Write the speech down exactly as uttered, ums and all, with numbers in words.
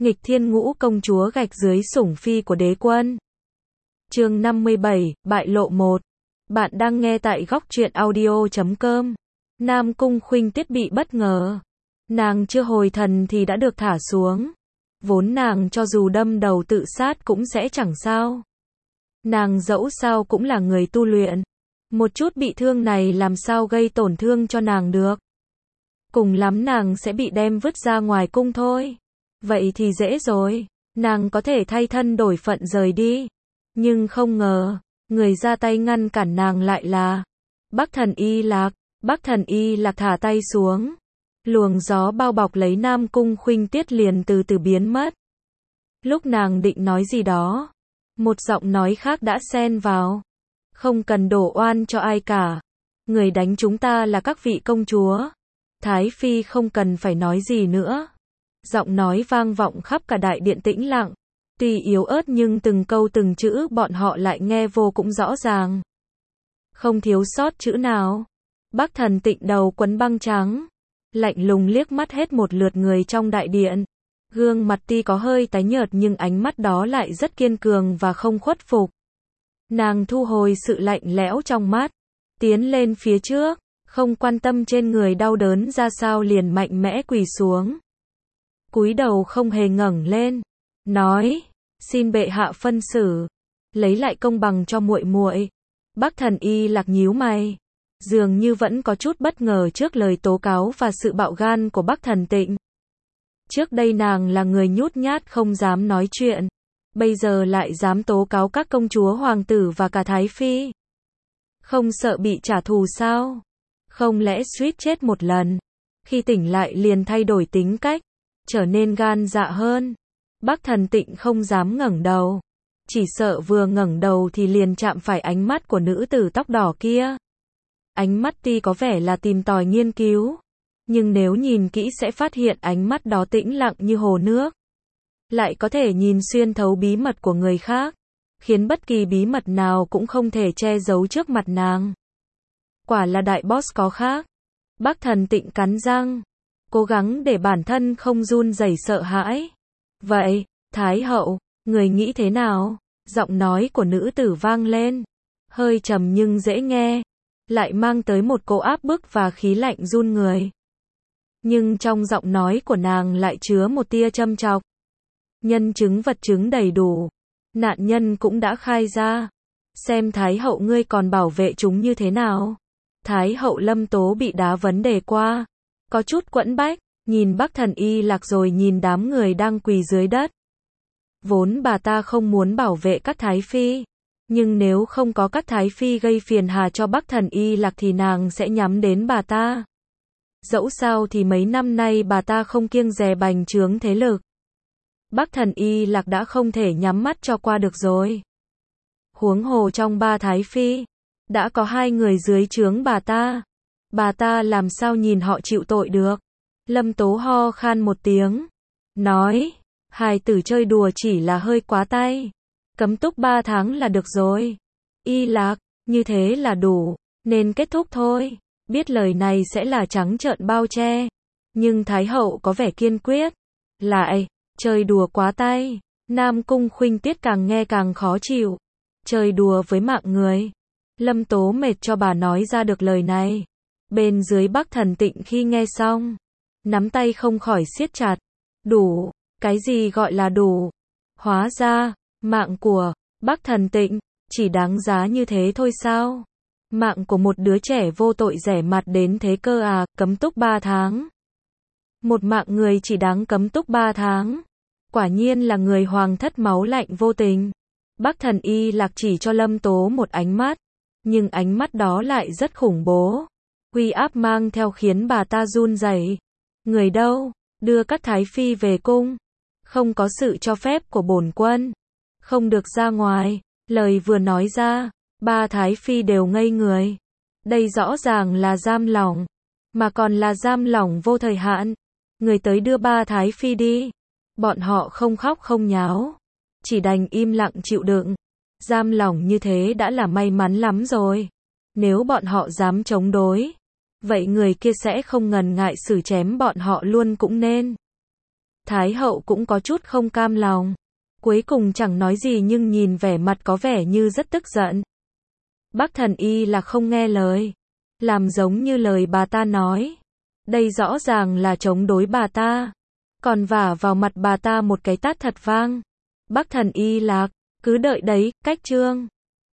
Nghịch thiên ngũ công chúa gạch dưới sủng phi của đế quân. Chương năm mươi bảy, bại lộ một. Bạn đang nghe tại góc truyện audio chấm com. Nam Cung Khuynh Tiết bị bất ngờ. Nàng chưa hồi thần thì đã được thả xuống. Vốn nàng cho dù đâm đầu tự sát cũng sẽ chẳng sao. Nàng dẫu sao cũng là người tu luyện. Một chút bị thương này làm sao gây tổn thương cho nàng được. Cùng lắm nàng sẽ bị đem vứt ra ngoài cung thôi. Vậy thì dễ rồi. Nàng có thể thay thân đổi phận rời đi. Nhưng không ngờ, người ra tay ngăn cản nàng lại là Bắc Thần Y Lạc. Bắc Thần Y Lạc thả tay xuống. Luồng gió bao bọc lấy Nam Cung Khuynh Tiết liền từ từ biến mất. Lúc nàng định nói gì đó, một giọng nói khác đã xen vào. Không cần đổ oan cho ai cả. Người đánh chúng ta là các vị công chúa. Thái Phi không cần phải nói gì nữa. Giọng nói vang vọng khắp cả đại điện tĩnh lặng. Tuy yếu ớt nhưng từng câu từng chữ bọn họ lại nghe vô cùng rõ ràng. Không thiếu sót chữ nào. Bắc Thần Tịnh đầu quấn băng trắng. Lạnh lùng liếc mắt hết một lượt người trong đại điện. Gương mặt tuy có hơi tái nhợt nhưng ánh mắt đó lại rất kiên cường và không khuất phục. Nàng thu hồi sự lạnh lẽo trong mắt. Tiến lên phía trước. Không quan tâm trên người đau đớn ra sao liền mạnh mẽ quỳ xuống. Cúi đầu không hề ngẩng lên. Nói, xin bệ hạ phân xử. Lấy lại công bằng cho muội muội. Bắc Thần Y Lạc nhíu mày. Dường như vẫn có chút bất ngờ trước lời tố cáo và sự bạo gan của Bắc Thần Tịnh. Trước đây nàng là người nhút nhát không dám nói chuyện. Bây giờ lại dám tố cáo các công chúa hoàng tử và cả Thái Phi. Không sợ bị trả thù sao? Không lẽ suýt chết một lần. Khi tỉnh lại liền thay đổi tính cách. Trở nên gan dạ hơn. Bắc Thần Tịnh không dám ngẩng đầu. Chỉ sợ vừa ngẩng đầu thì liền chạm phải ánh mắt của nữ tử tóc đỏ kia. Ánh mắt tuy có vẻ là tìm tòi nghiên cứu. Nhưng nếu nhìn kỹ sẽ phát hiện ánh mắt đó tĩnh lặng như hồ nước. Lại có thể nhìn xuyên thấu bí mật của người khác. Khiến bất kỳ bí mật nào cũng không thể che giấu trước mặt nàng. Quả là đại boss có khác. Bắc Thần Tịnh cắn răng. Cố gắng để bản thân không run rẩy sợ hãi. Vậy, Thái hậu, người nghĩ thế nào? Giọng nói của nữ tử vang lên. Hơi trầm nhưng dễ nghe. Lại mang tới một cỗ áp bức và khí lạnh run người. Nhưng trong giọng nói của nàng lại chứa một tia châm chọc. Nhân chứng vật chứng đầy đủ. Nạn nhân cũng đã khai ra. Xem Thái hậu ngươi còn bảo vệ chúng như thế nào. Thái hậu Lâm Tố bị đá vấn đề qua. Có chút quẫn bách. Nhìn Bắc Thần Y Lạc rồi nhìn đám người đang quỳ dưới đất. Vốn bà ta không muốn bảo vệ các Thái Phi. Nhưng nếu không có các Thái Phi gây phiền hà cho Bắc Thần Y Lạc thì nàng sẽ nhắm đến bà ta. Dẫu sao thì mấy năm nay bà ta không kiêng dè bành trướng thế lực. Bắc Thần Y Lạc đã không thể nhắm mắt cho qua được rồi. Huống hồ trong ba Thái Phi, đã có hai người dưới trướng bà ta. Bà ta làm sao nhìn họ chịu tội được. Lâm Tố ho khan một tiếng. Nói, hài tử chơi đùa chỉ là hơi quá tay. Cấm túc ba tháng là được rồi. Y Lạc, như thế là đủ. Nên kết thúc thôi. Biết lời này sẽ là trắng trợn bao che. Nhưng Thái hậu có vẻ kiên quyết. Lại, chơi đùa quá tay. Nam Cung Khuynh Tiết càng nghe càng khó chịu. Chơi đùa với mạng người. Lâm Tố mệt cho bà nói ra được lời này. Bên dưới Bắc Thần Tịnh khi nghe xong. Nắm tay không khỏi siết chặt. Đủ, cái gì gọi là đủ? Hóa ra, mạng của Bắc Thần Tịnh chỉ đáng giá như thế thôi sao? Mạng của một đứa trẻ vô tội rẻ mạt đến thế cơ à, cấm túc ba tháng. Một mạng người chỉ đáng cấm túc ba tháng. Quả nhiên là người hoàng thất máu lạnh vô tình. Bắc Thần Y Lạc chỉ cho Lâm Tố một ánh mắt. Nhưng ánh mắt đó lại rất khủng bố. Uy áp mang theo khiến bà ta run rẩy. Người đâu? Đưa các Thái Phi về cung. Không có sự cho phép của bổn quân. Không được ra ngoài. Lời vừa nói ra, ba Thái Phi đều ngây người. Đây rõ ràng là giam lỏng. Mà còn là giam lỏng vô thời hạn. Người tới đưa ba Thái Phi đi. Bọn họ không khóc không nháo. Chỉ đành im lặng chịu đựng. Giam lỏng như thế đã là may mắn lắm rồi. Nếu bọn họ dám chống đối, vậy người kia sẽ không ngần ngại xử chém bọn họ luôn cũng nên. Thái hậu cũng có chút không cam lòng. Cuối cùng chẳng nói gì nhưng nhìn vẻ mặt có vẻ như rất tức giận. Bác thần y là không nghe lời. Làm giống như lời bà ta nói. Đây rõ ràng là chống đối bà ta. Còn vả vào mặt bà ta một cái tát thật vang. Bác thần y lạc, cứ đợi đấy, cách chương.